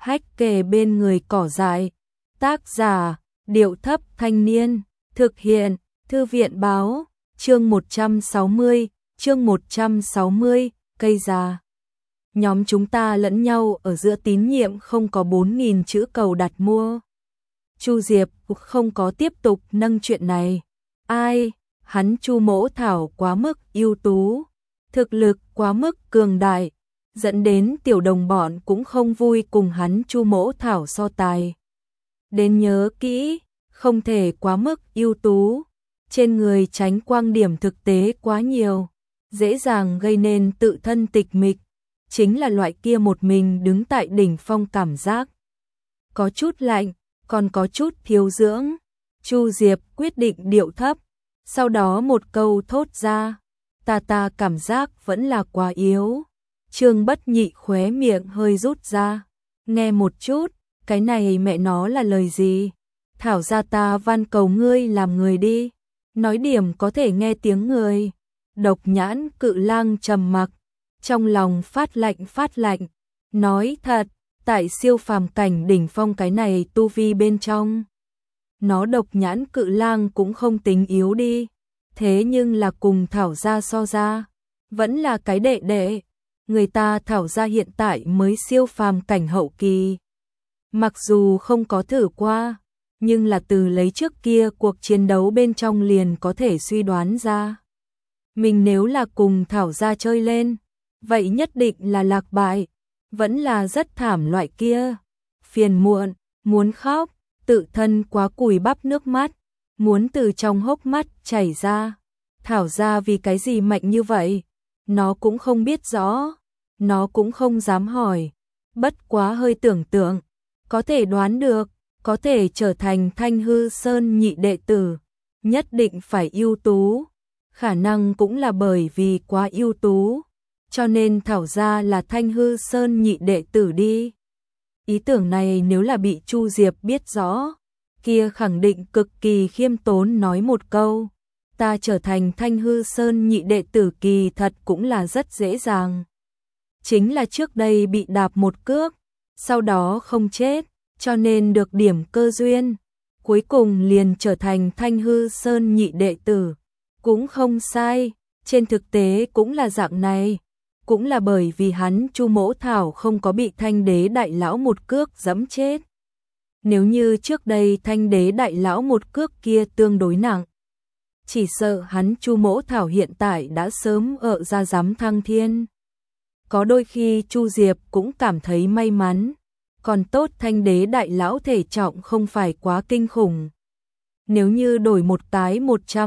hách kề bên người cỏ dại. Tác giả, Điệu Thấp Thanh Niên. Thực hiện, Thư viện Báo. Chương 160, cây già. Nhóm chúng ta lẫn nhau ở giữa tín nhiệm không có 4.000 chữ cầu đặt mua. Chu Diệp không có tiếp tục nâng chuyện này. Ai, hắn Chu Mỗ Thảo quá mức ưu tú, thực lực quá mức cường đại, dẫn đến tiểu đồng bọn cũng không vui cùng hắn Chu Mỗ Thảo so tài. Đến nhớ kỹ, không thể quá mức ưu tú, trên người tránh quang điểm thực tế quá nhiều, dễ dàng gây nên tự thân tịch mịch, chính là loại kia một mình đứng tại đỉnh phong cảm giác. Có chút lạnh, còn có chút thiếu dưỡng. Chu Diệp quyết định điệu thấp, sau đó một câu thốt ra, ta cảm giác vẫn là quá yếu. Trương Bất Nhị khóe miệng hơi rút ra, nghe một chút, cái này mẹ nó là lời gì? Thảo ra ta van cầu ngươi làm người đi, nói điểm có thể nghe tiếng người. Độc Nhãn Cự Lang trầm mặc, trong lòng phát lạnh, nói thật, tại siêu phàm cảnh đỉnh phong cái này tu vi bên trong, nó Độc Nhãn Cự Lang cũng không tính yếu đi, thế nhưng là cùng Thảo gia so ra, vẫn là cái đệ đệ. Người ta Thảo gia hiện tại mới siêu phàm cảnh hậu kỳ, mặc dù không có thử qua, nhưng là từ lấy trước kia cuộc chiến đấu bên trong liền có thể suy đoán ra. Mình nếu là cùng Thảo gia chơi lên, vậy nhất định là lạc bại, vẫn là rất thảm loại kia. Phiền muộn, muốn khóc, tự thân quá cùi bắp nước mắt, muốn từ trong hốc mắt chảy ra. Thảo gia vì cái gì mạnh như vậy? Nó cũng không biết rõ, nó cũng không dám hỏi, bất quá hơi tưởng tượng, có thể đoán được, có thể trở thành Thanh Hư Sơn nhị đệ tử, nhất định phải ưu tú, khả năng cũng là bởi vì quá ưu tú, cho nên Thảo gia là Thanh Hư Sơn nhị đệ tử đi. Ý tưởng này nếu là bị Chu Diệp biết rõ, kia khẳng định cực kỳ khiêm tốn nói một câu, ta trở thành Thanh Hư Sơn nhị đệ tử kỳ thật cũng là rất dễ dàng. Chính là trước đây bị đạp một cước, sau đó không chết, cho nên được điểm cơ duyên, cuối cùng liền trở thành Thanh Hư Sơn nhị đệ tử, cũng không sai, trên thực tế cũng là dạng này, cũng là bởi vì hắn Chu Mỗ Thảo không có bị Thanh Đế đại lão một cước giẫm chết. Nếu như trước đây Thanh Đế đại lão một cước kia tương đối nặng, chỉ sợ hắn Chu Mỗ Thảo hiện tại đã sớm ở ra giám thăng thiên. Có đôi khi Chu Diệp cũng cảm thấy may mắn, còn tốt Thanh Đế đại lão thể trọng không phải quá kinh khủng. Nếu như đổi một cái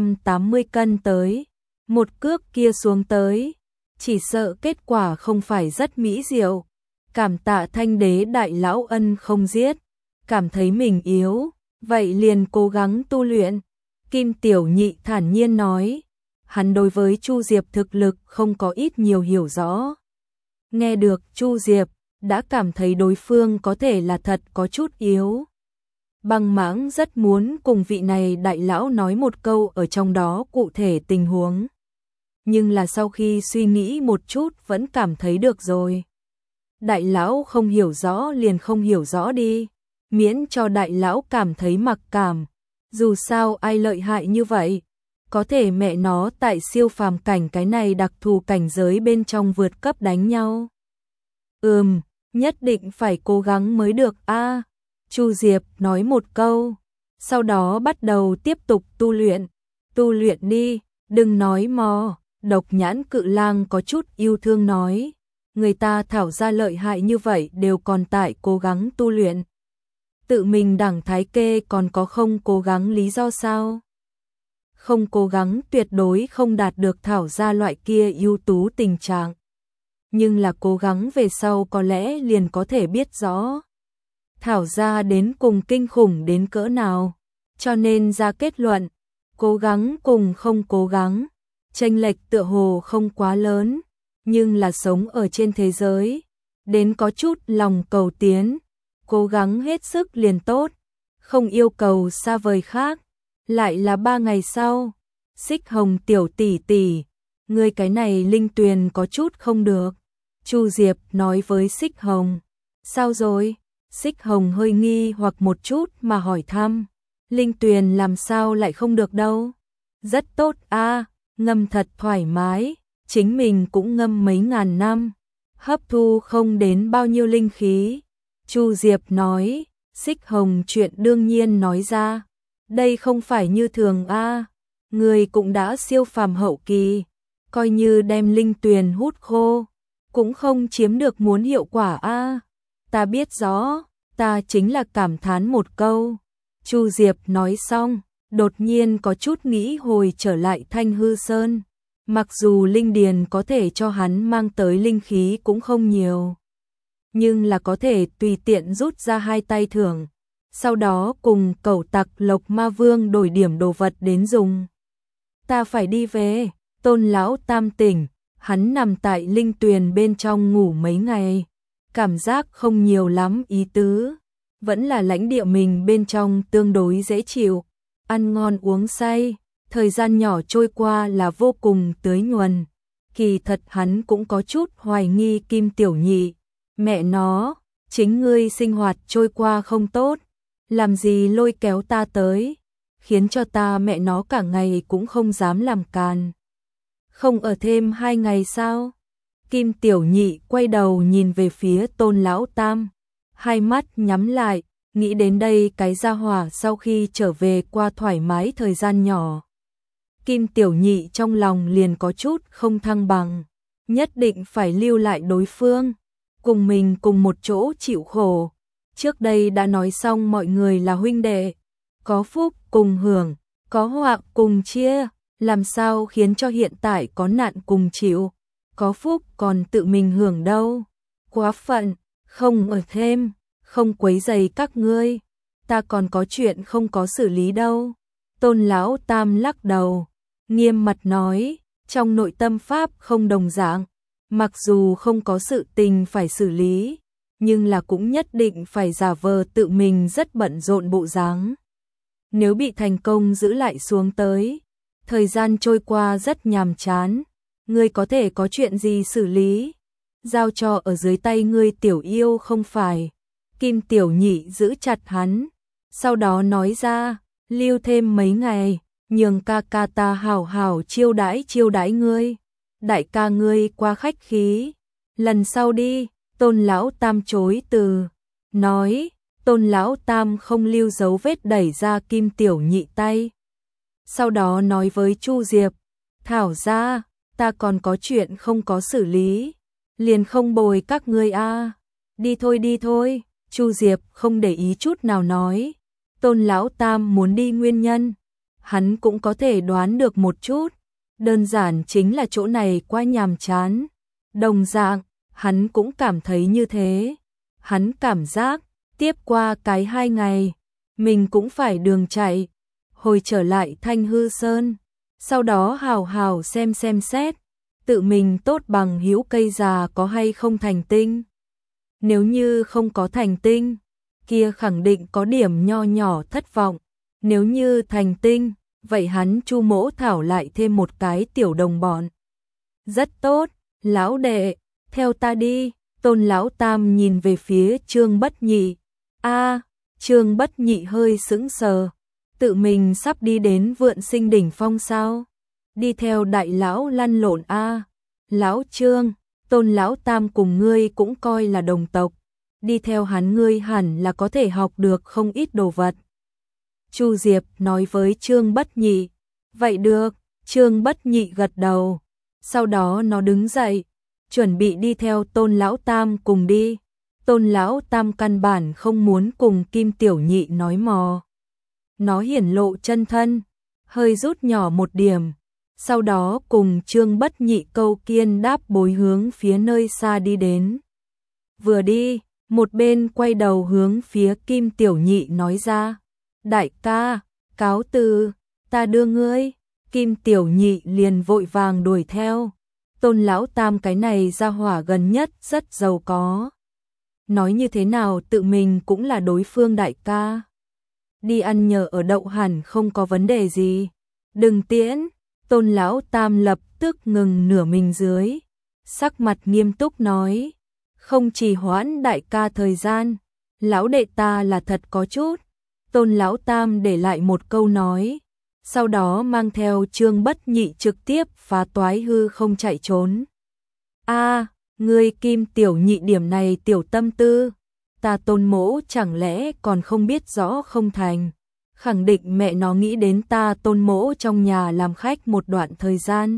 180 cân tới, một cước kia xuống tới, chỉ sợ kết quả không phải rất mỹ diệu. Cảm tạ Thanh Đế đại lão ân không giết, cảm thấy mình yếu, vậy liền cố gắng tu luyện. Kim Tiểu Nhị thản nhiên nói, hắn đối với Chu Diệp thực lực không có ít nhiều hiểu rõ. Nghe được Chu Diệp, đã cảm thấy đối phương có thể là thật có chút yếu. Băng Mãng rất muốn cùng vị này đại lão nói một câu ở trong đó cụ thể tình huống. Nhưng là sau khi suy nghĩ một chút vẫn cảm thấy được rồi. Đại lão không hiểu rõ liền không hiểu rõ đi, miễn cho đại lão cảm thấy mặc cảm. Dù sao ai lợi hại như vậy, có thể mẹ nó tại siêu phàm cảnh cái này đặc thù cảnh giới bên trong vượt cấp đánh nhau. Nhất định phải cố gắng mới được a. Chu Diệp nói một câu, sau đó bắt đầu tiếp tục tu luyện. Tu luyện đi, đừng nói mò. Độc Nhãn Cự Lang có chút yêu thương nói, người ta Thảo gia lợi hại như vậy đều còn tại cố gắng tu luyện. Tự mình đẳng thái kê còn có không cố gắng lý do sao? Không cố gắng tuyệt đối không đạt được Thảo gia loại kia ưu tú tình trạng. Nhưng là cố gắng về sau có lẽ liền có thể biết rõ Thảo gia đến cùng kinh khủng đến cỡ nào, cho nên ra kết luận, cố gắng cùng không cố gắng, chênh lệch tựa hồ không quá lớn, nhưng là sống ở trên thế giới, đến có chút lòng cầu tiến, cố gắng hết sức liền tốt, không yêu cầu xa vời khác. Lại là 3 ngày sau, Xích Hồng tiểu tỷ tỷ, ngươi cái này linh tuyền có chút không được. Chu Diệp nói với Xích Hồng, sao rồi? Xích Hồng hơi nghi hoặc một chút mà hỏi thăm. Linh tuyền làm sao lại không được đâu? Rất tốt a, ngâm thật thoải mái, chính mình cũng ngâm mấy ngàn năm, hấp thu không đến bao nhiêu linh khí. Chu Diệp nói. Xích Hồng chuyện đương nhiên nói ra. Đây không phải như thường a, người cũng đã siêu phàm hậu kỳ, coi như đem linh tuyền hút khô, cũng không chiếm được muốn hiệu quả a. Ta biết rõ, ta chính là cảm thán một câu. Chu Diệp nói xong, đột nhiên có chút nghĩ hồi trở lại Thanh Hư Sơn. Mặc dù linh điền có thể cho hắn mang tới linh khí cũng không nhiều, nhưng là có thể tùy tiện rút ra 2 tay thưởng, sau đó cùng cẩu tặc Lộc Ma Vương đổi điểm đồ vật đến dùng. Ta phải đi về. Tôn lão tam tỉnh, hắn nằm tại linh tuyền bên trong ngủ mấy ngày, cảm giác không nhiều lắm ý tứ, vẫn là lãnh địa mình bên trong tương đối dễ chịu, ăn ngon uống say, thời gian nhỏ trôi qua là vô cùng tưới nhuần. Kỳ thật hắn cũng có chút hoài nghi Kim Tiểu Nhị, mẹ nó, chính ngươi sinh hoạt trôi qua không tốt, làm gì lôi kéo ta tới, khiến cho ta mẹ nó cả ngày cũng không dám làm càn. Không ở thêm 2 ngày sao? Kim Tiểu Nhị quay đầu nhìn về phía Tôn lão tam, hai mắt nhắm lại, nghĩ đến đây cái gia hỏa sau khi trở về qua thoải mái thời gian nhỏ. Kim Tiểu Nhị trong lòng liền có chút không thăng bằng, nhất định phải lưu lại đối phương, cùng mình cùng một chỗ chịu khổ. Trước đây đã nói xong mọi người là huynh đệ, có phúc cùng hưởng, có họa cùng chia, làm sao khiến cho hiện tại có nạn cùng chịu, có phúc còn tự mình hưởng đâu. Quá phận, không ở thêm, không quấy rầy các ngươi, ta còn có chuyện không có xử lý đâu. Tôn lão tam lắc đầu, nghiêm mặt nói, trong nội tâm pháp không đồng dạng, mặc dù không có sự tình phải xử lý, nhưng là cũng nhất định phải giả vờ tự mình rất bận rộn bộ dáng. Nếu bị thành công giữ lại xuống tới, thời gian trôi qua rất nhàm chán, ngươi có thể có chuyện gì xử lý, giao cho ở dưới tay ngươi tiểu yêu không phải. Kim Tiểu Nhị giữ chặt hắn, sau đó nói ra, lưu thêm mấy ngày, nhường ca ca ta hảo hảo chiêu đãi ngươi. Đại ca ngươi quá khách khí, lần sau đi. Tôn lão tam chối từ, nói. Tôn lão tam không lưu dấu vết đẩy ra Kim Tiểu Nhị tay, sau đó nói với Chu Diệp, thảo ra, ta còn có chuyện không có xử lý, liền không bồi các ngươi a. Đi thôi. Chu Diệp không để ý chút nào nói. Tôn lão tam muốn đi nguyên nhân, hắn cũng có thể đoán được một chút, đơn giản chính là chỗ này quá nhàm chán. Đồng dạng, hắn cũng cảm thấy như thế. Hắn cảm giác, tiếp qua cái 2 ngày, mình cũng phải đường chạy, hồi trở lại Thanh Hư Sơn, sau đó hào hào xem xét, tự mình tốt bằng hữu cây già có hay không thành tinh. Nếu như không có thành tinh, kia khẳng định có điểm nho nhỏ thất vọng. Nếu như thành tinh, vậy hắn Chu Mỗ Thảo lại thêm một cái tiểu đồng bọn. Rất tốt, lão đệ, theo ta đi. Tôn lão tam nhìn về phía Trương Bất Nhị. Trương Bất Nhị hơi sững sờ, tự mình sắp đi đến Vượn Sinh đỉnh phong sao? Đi theo đại lão lăn lộn Lão Trương, Tôn lão tam cùng ngươi cũng coi là đồng tộc, đi theo hắn ngươi hẳn là có thể học được không ít đồ vật. Chu Diệp nói với Trương Bất Nhị. Vậy được. Trương Bất Nhị gật đầu, sau đó nó đứng dậy, chuẩn bị đi theo Tôn lão tam cùng đi. Tôn lão tam căn bản không muốn cùng Kim Tiểu Nhị nói mò. Nó hiển lộ chân thân, hơi rút nhỏ một điểm, sau đó cùng Trương Bất Nhị câu kiên đáp bối hướng phía nơi xa đi đến. Vừa đi, một bên quay đầu hướng phía Kim Tiểu Nhị nói ra, đại ca, cáo từ, ta đưa ngươi. Kim Tiểu Nhị liền vội vàng đuổi theo. Tôn lão tam cái này ra hỏa gần nhất rất giàu có, nói như thế nào tự mình cũng là đối phương đại ca, đi ăn nhờ ở đậu hẳn không có vấn đề gì. Đừng tiễn. Tôn lão tam lập tức ngừng nửa mình dưới, sắc mặt nghiêm túc nói, không trì hoãn đại ca thời gian, Lão đệ ta là thật có chút. Tôn Lão Tam để lại một câu nói, sau đó mang theo Trương Bất Nhị trực tiếp phá toái hư không chạy trốn. A, ngươi Kim Tiểu Nhị điểm này tiểu tâm tư, ta Tôn mỗ chẳng lẽ còn không biết rõ không thành. Khẳng định mẹ nó nghĩ đến ta Tôn mỗ trong nhà làm khách một đoạn thời gian.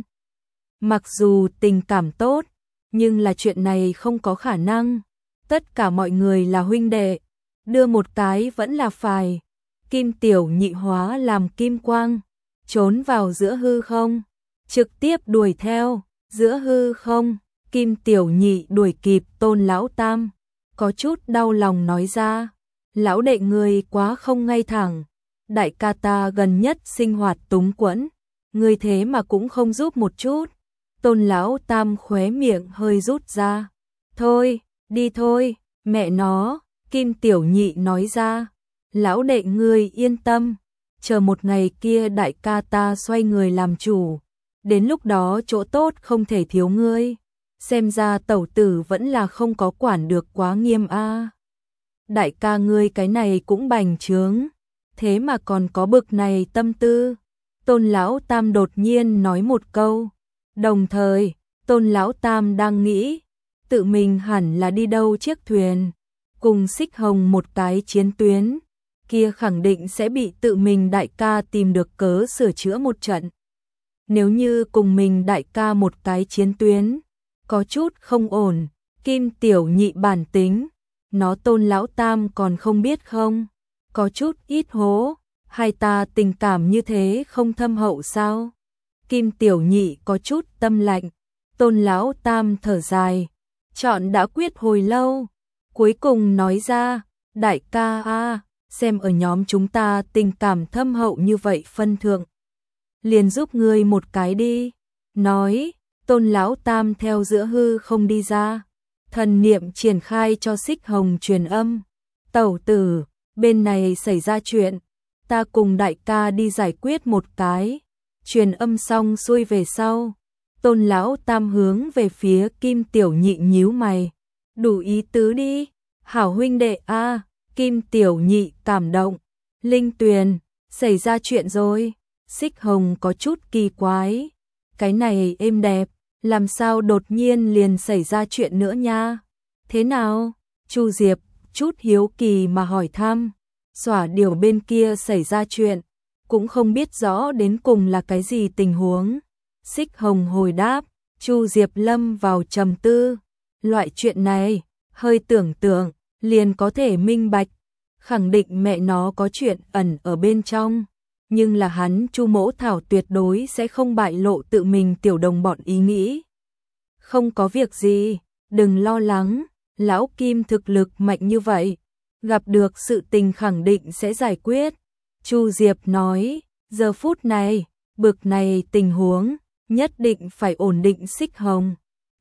Mặc dù tình cảm tốt, nhưng là chuyện này không có khả năng. Tất cả mọi người là huynh đệ, đưa một cái vẫn là phải. Kim Tiểu Nhị hóa làm kim quang, trốn vào giữa hư không, trực tiếp đuổi theo, giữa hư không, Kim Tiểu Nhị đuổi kịp Tôn Lão Tam, có chút đau lòng nói ra, lão đệ người quá không ngay thẳng, đại ca ta gần nhất sinh hoạt túng quẫn, người thế mà cũng không giúp một chút. Tôn Lão Tam khóe miệng hơi rút ra, thôi, đi thôi, mẹ nó, Kim Tiểu Nhị nói ra. Lão đệ ngươi yên tâm, chờ một ngày kia đại ca ta xoay người làm chủ, đến lúc đó chỗ tốt không thể thiếu ngươi, xem ra tẩu tử vẫn là không có quản được quá nghiêm a. Đại ca ngươi cái này cũng bành trướng, thế mà còn có bực này tâm tư. Tôn Lão Tam đột nhiên nói một câu, đồng thời, Tôn Lão Tam đang nghĩ, tự mình hẳn là đi đâu chiếc thuyền, cùng Xích Hồng một cái chiến tuyến. Kia khẳng định sẽ bị tự mình đại ca tìm được cớ sửa chữa một trận. Nếu như cùng mình đại ca một cái chiến tuyến, có chút không ổn, Kim Tiểu Nhị bản tính, nó Tôn Lão Tam còn không biết không, có chút ít hố, hai ta tình cảm như thế không thâm hậu sao? Kim Tiểu Nhị có chút tâm lạnh, Tôn Lão Tam thở dài, chọn đã quyết hồi lâu, cuối cùng nói ra, đại ca a, xem ở nhóm chúng ta tình cảm thâm hậu như vậy phân thượng, liền giúp ngươi một cái đi. Nói, Tôn Lão Tam theo giữa hư không đi ra, thần niệm triển khai cho Xích Hồng truyền âm, tẩu tử, bên này xảy ra chuyện, ta cùng đại ca đi giải quyết một cái. Truyền âm xong xuôi về sau, Tôn Lão Tam hướng về phía Kim Tiểu Nhị nhíu mày, đủ ý tứ đi, hảo huynh đệ a. Kim Tiểu Nhị cảm động, Linh Tuyền, xảy ra chuyện rồi. Xích Hồng có chút kỳ quái, cái này êm đẹp, làm sao đột nhiên liền xảy ra chuyện nữa nha? Thế nào? Chu Diệp chút hiếu kỳ mà hỏi thăm, Xỏa Điều bên kia xảy ra chuyện, cũng không biết rõ đến cùng là cái gì tình huống. Xích Hồng hồi đáp, Chu Diệp lâm vào trầm tư, loại chuyện này, hơi tưởng tượng, liền có thể minh bạch, khẳng định mẹ nó có chuyện ẩn ở bên trong, nhưng là hắn Chu Mỗ Thảo tuyệt đối sẽ không bại lộ tự mình tiểu đồng bọn ý nghĩ. Không có việc gì, đừng lo lắng, lão Kim thực lực mạnh như vậy, gặp được sự tình khẳng định sẽ giải quyết. Chu Diệp nói, giờ phút này, bực này tình huống, nhất định phải ổn định Xích Hồng.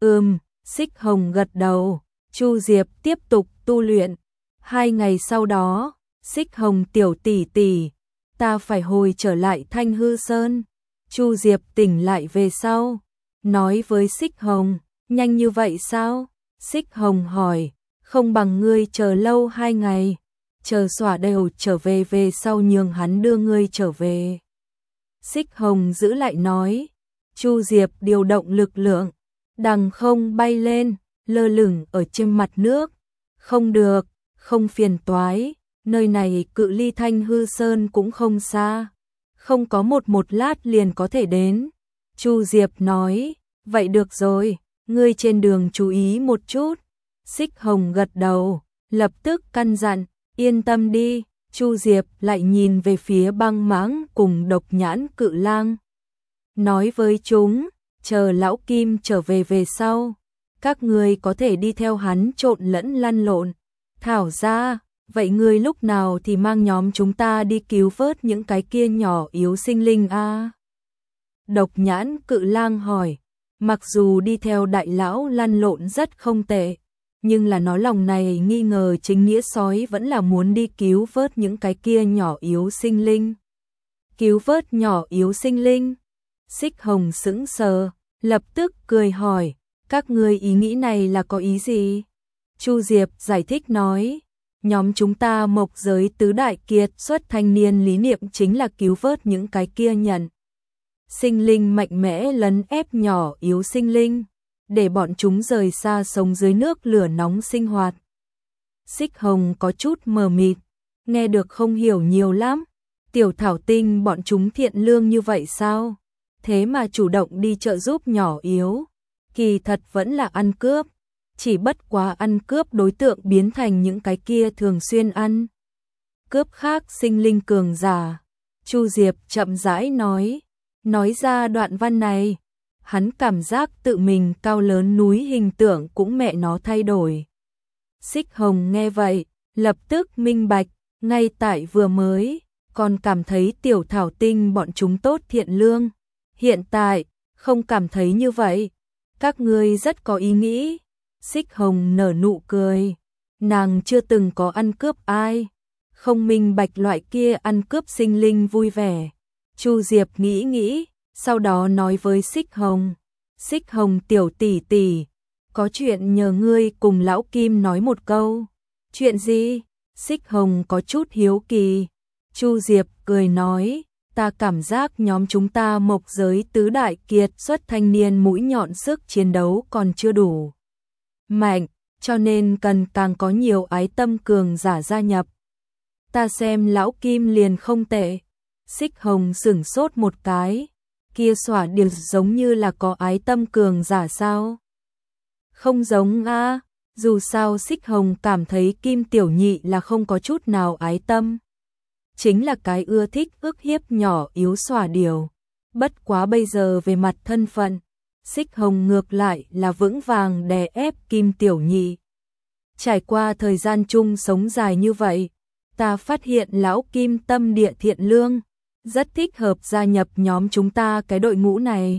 Xích Hồng gật đầu, Chu Diệp tiếp tục tu luyện. 2 ngày sau đó, Xích Hồng tiểu tỷ tỷ, ta phải hồi trở lại Thanh Hư Sơn. Chu Diệp tỉnh lại về sau, nói với Xích Hồng, nhanh như vậy sao? Xích Hồng hỏi, không bằng ngươi chờ lâu 2 ngày, chờ Xỏa Đều trở về về sau nhường hắn đưa ngươi trở về. Xích Hồng giữ lại nói, Chu Diệp điều động lực lượng, đằng không bay lên, lơ lửng ở trên mặt nước. Không được, không phiền toái, nơi này cự ly Thanh Hư Sơn cũng không xa, không có một lát liền có thể đến. Chu Diệp nói, vậy được rồi, ngươi trên đường chú ý một chút. Xích Hồng gật đầu, lập tức căn dặn, yên tâm đi. Chu Diệp lại nhìn về phía Băng Mãng cùng Độc Nhãn Cự Lang, nói với chúng, chờ lão Kim trở về về sau, các ngươi có thể đi theo hắn trộn lẫn lăn lộn. Thảo ra, vậy ngươi lúc nào thì mang nhóm chúng ta đi cứu vớt những cái kia nhỏ yếu sinh linh a? Độc Nhãn Cự Lang hỏi, mặc dù đi theo đại lão lăn lộn rất không tệ, nhưng là nó lòng này nghi ngờ chính nghĩa sói vẫn là muốn đi cứu vớt những cái kia nhỏ yếu sinh linh. Cứu vớt nhỏ yếu sinh linh? Xích Hồng sững sờ, lập tức cười hỏi, các ngươi ý nghĩ này là có ý gì? Chu Diệp giải thích nói, Nhóm chúng ta mộc giới tứ đại kiệt xuất thanh niên lý niệm chính là cứu vớt những cái kia nhận sinh linh mạnh mẽ lấn ép nhỏ yếu sinh linh, để bọn chúng rời xa sống dưới nước lửa nóng sinh hoạt. Xích Hồng có chút mờ mịt, nghe được không hiểu nhiều lắm. Tiểu thảo tinh bọn chúng thiện lương như vậy sao? Thế mà chủ động đi trợ giúp nhỏ yếu. Kỳ thật vẫn là ăn cướp. Chỉ bất quá ăn cướp đối tượng biến thành những cái kia thường xuyên ăn cướp khác sinh linh cường giả. Chu Diệp chậm rãi nói ra đoạn văn này. Hắn cảm giác tự mình cao lớn núi hình tượng cũng mẹ nó thay đổi. Xích Hồng nghe vậy, lập tức minh bạch, ngay tại vừa mới, còn cảm thấy tiểu thảo tinh bọn chúng tốt thiện lương. Hiện tại, không cảm thấy như vậy. Các ngươi rất có ý nghĩ. Xích Hồng nở nụ cười. Nàng chưa từng có ăn cướp ai. Không minh bạch loại kia ăn cướp sinh linh vui vẻ. Chu Diệp nghĩ, sau đó nói với Xích Hồng. Xích Hồng tiểu tỷ tỷ, có chuyện nhờ ngươi cùng lão Kim nói một câu. Chuyện gì? Xích Hồng có chút hiếu kỳ. Chu Diệp cười nói, ta cảm giác nhóm chúng ta mộc giới tứ đại kiệt xuất thanh niên mũi nhọn sức chiến đấu còn chưa đủ mạnh, cho nên cần càng có nhiều ái tâm cường giả gia nhập. Ta xem lão Kim liền không tệ. Xích Hồng sửng sốt một cái. Kia xỏa điều giống như là có ái tâm cường giả sao? Không giống a. Dù sao Xích Hồng cảm thấy Kim Tiểu Nhị là không có chút nào ái tâm. Chính là cái ưa thích ức hiếp nhỏ yếu xỏa điều. Bất quá bây giờ về mặt thân phận, Xích Hồng ngược lại là vững vàng đè ép Kim Tiểu Nhị. Trải qua thời gian chung sống dài như vậy, ta phát hiện lão Kim tâm địa thiện lương, rất thích hợp gia nhập nhóm chúng ta cái đội ngũ này.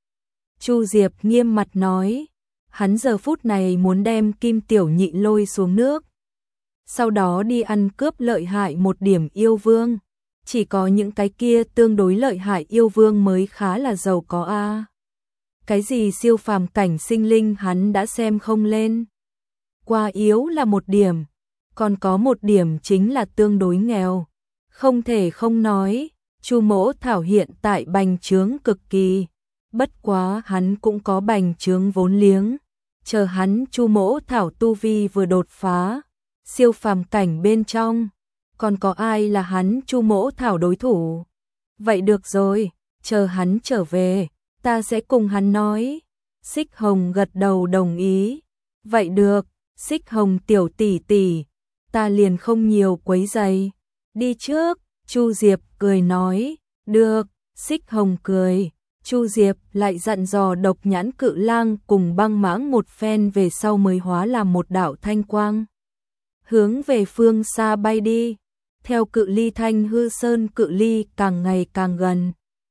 Chu Diệp nghiêm mặt nói, hắn giờ phút này muốn đem Kim Tiểu Nhị lôi xuống nước, sau đó đi ăn cướp lợi hại một điểm yêu vương. Chỉ có những cái kia tương đối lợi hại yêu vương mới khá là giàu có a. Cái gì siêu phàm cảnh sinh linh hắn đã xem không lên. Qua yếu là một điểm, còn có một điểm chính là tương đối nghèo. Không thể không nói, Chu Mỗ Thảo hiện tại bành trướng cực kỳ. Bất quá hắn cũng có bành trướng vốn liếng. Chờ hắn Chu Mỗ Thảo tu vi vừa đột phá, siêu phàm cảnh bên trong, còn có ai là hắn Chu Mỗ Thảo đối thủ? Vậy được rồi, chờ hắn trở về, ta sẽ cùng hắn nói. Xích Hồng gật đầu đồng ý. Vậy được, Xích Hồng tiểu tỷ tỷ, ta liền không nhiều quấy rầy. Đi trước, Chu Diệp cười nói. Được, Xích Hồng cười. Chu Diệp lại dặn dò Độc Nhãn Cự Lang cùng Băng Mãng một phen về sau mới hóa làm một đạo thanh quang, hướng về phương xa bay đi. Theo cự ly Thanh Hư Sơn cự ly càng ngày càng gần,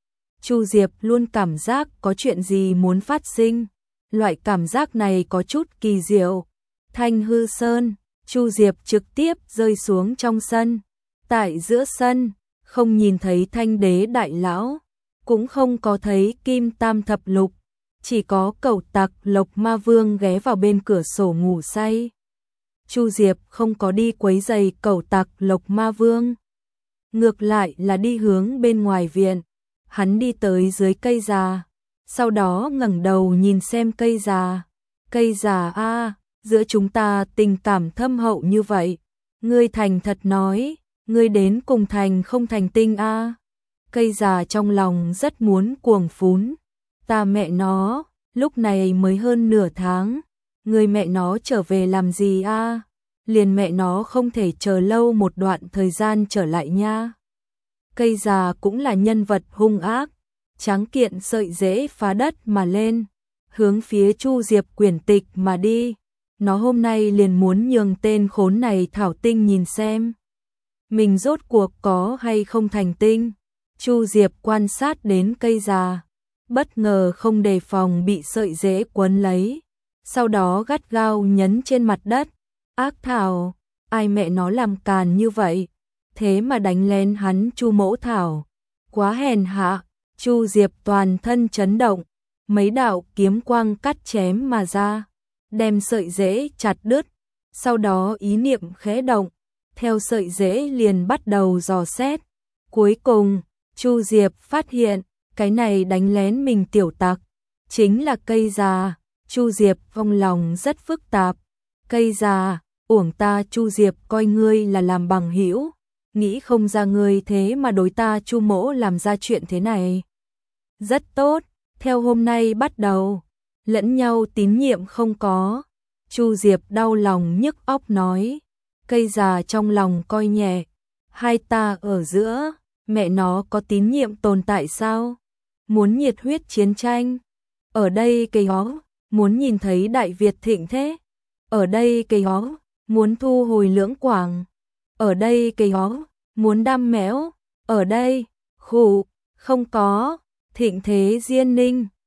Chu Diệp luôn cảm giác có chuyện gì muốn phát sinh. Loại cảm giác này có chút kỳ diệu. Thanh Hư Sơn, Chu Diệp trực tiếp rơi xuống trong sân. Tại giữa sân, không nhìn thấy Thanh Đế đại lão, cũng không có thấy Kim Tam Thập Lục, chỉ có Cẩu Tặc Lộc Ma Vương ghé vào bên cửa sổ ngủ say. Chu Diệp không có đi quấy rầy Cẩu Tặc Lộc Ma Vương, ngược lại là đi hướng bên ngoài viện. Hắn đi tới dưới cây già, sau đó ngẩng đầu nhìn xem cây già. Cây già a, giữa chúng ta tình cảm thâm hậu như vậy, ngươi thành thật nói, ngươi đến cùng thành không thành tinh a? Cây già trong lòng rất muốn cuồng phún. Ta mẹ nó, lúc này mới hơn nửa tháng, người mẹ nó trở về làm gì a? Liền mẹ nó không thể chờ lâu một đoạn thời gian trở lại nha. Cây già cũng là nhân vật hung ác, tráng kiện sợi rễ phá đất mà lên, hướng phía Chu Diệp quyển tịch mà đi. Nó hôm nay liền muốn nhường tên khốn này thảo tinh nhìn xem mình rốt cuộc có hay không thành tinh. Chu Diệp quan sát đến cây già, bất ngờ không đề phòng bị sợi rễ quấn lấy, sau đó gắt gao nhấn trên mặt đất. Ác thảo, ai mẹ nó làm càn như vậy, thế mà đánh lén hắn Chu Mỗ Thảo, quá hèn hạ. Chu Diệp toàn thân chấn động, mấy đạo kiếm quang cắt chém mà ra, đem sợi rễ chặt đứt, sau đó ý niệm khẽ động, theo sợi rễ liền bắt đầu dò xét. Cuối cùng, Chu Diệp phát hiện, cái này đánh lén mình tiểu tặc, chính là cây già. Chu Diệp trong lòng rất phức tạp. Cây già, uổng ta Chu Diệp coi ngươi là làm bằng hữu, nghĩ không ra ngươi thế mà đối ta Chu mỗ làm ra chuyện thế này. Rất tốt, theo hôm nay bắt đầu, lẫn nhau tín nhiệm không có. Chu Diệp đau lòng nhức óc nói, cây già trong lòng coi nhẹ, hai ta ở giữa, mẹ nó có tín nhiệm tồn tại sao? Muốn nhiệt huyết chiến tranh, ở đây cây hó, muốn nhìn thấy Đại Việt thịnh thế, ở đây cây hó, muốn thu hồi Lưỡng Quảng, ở đây cây hó, muốn đam mẽo, ở đây, khủ, không có, thịnh thế Diên Ninh.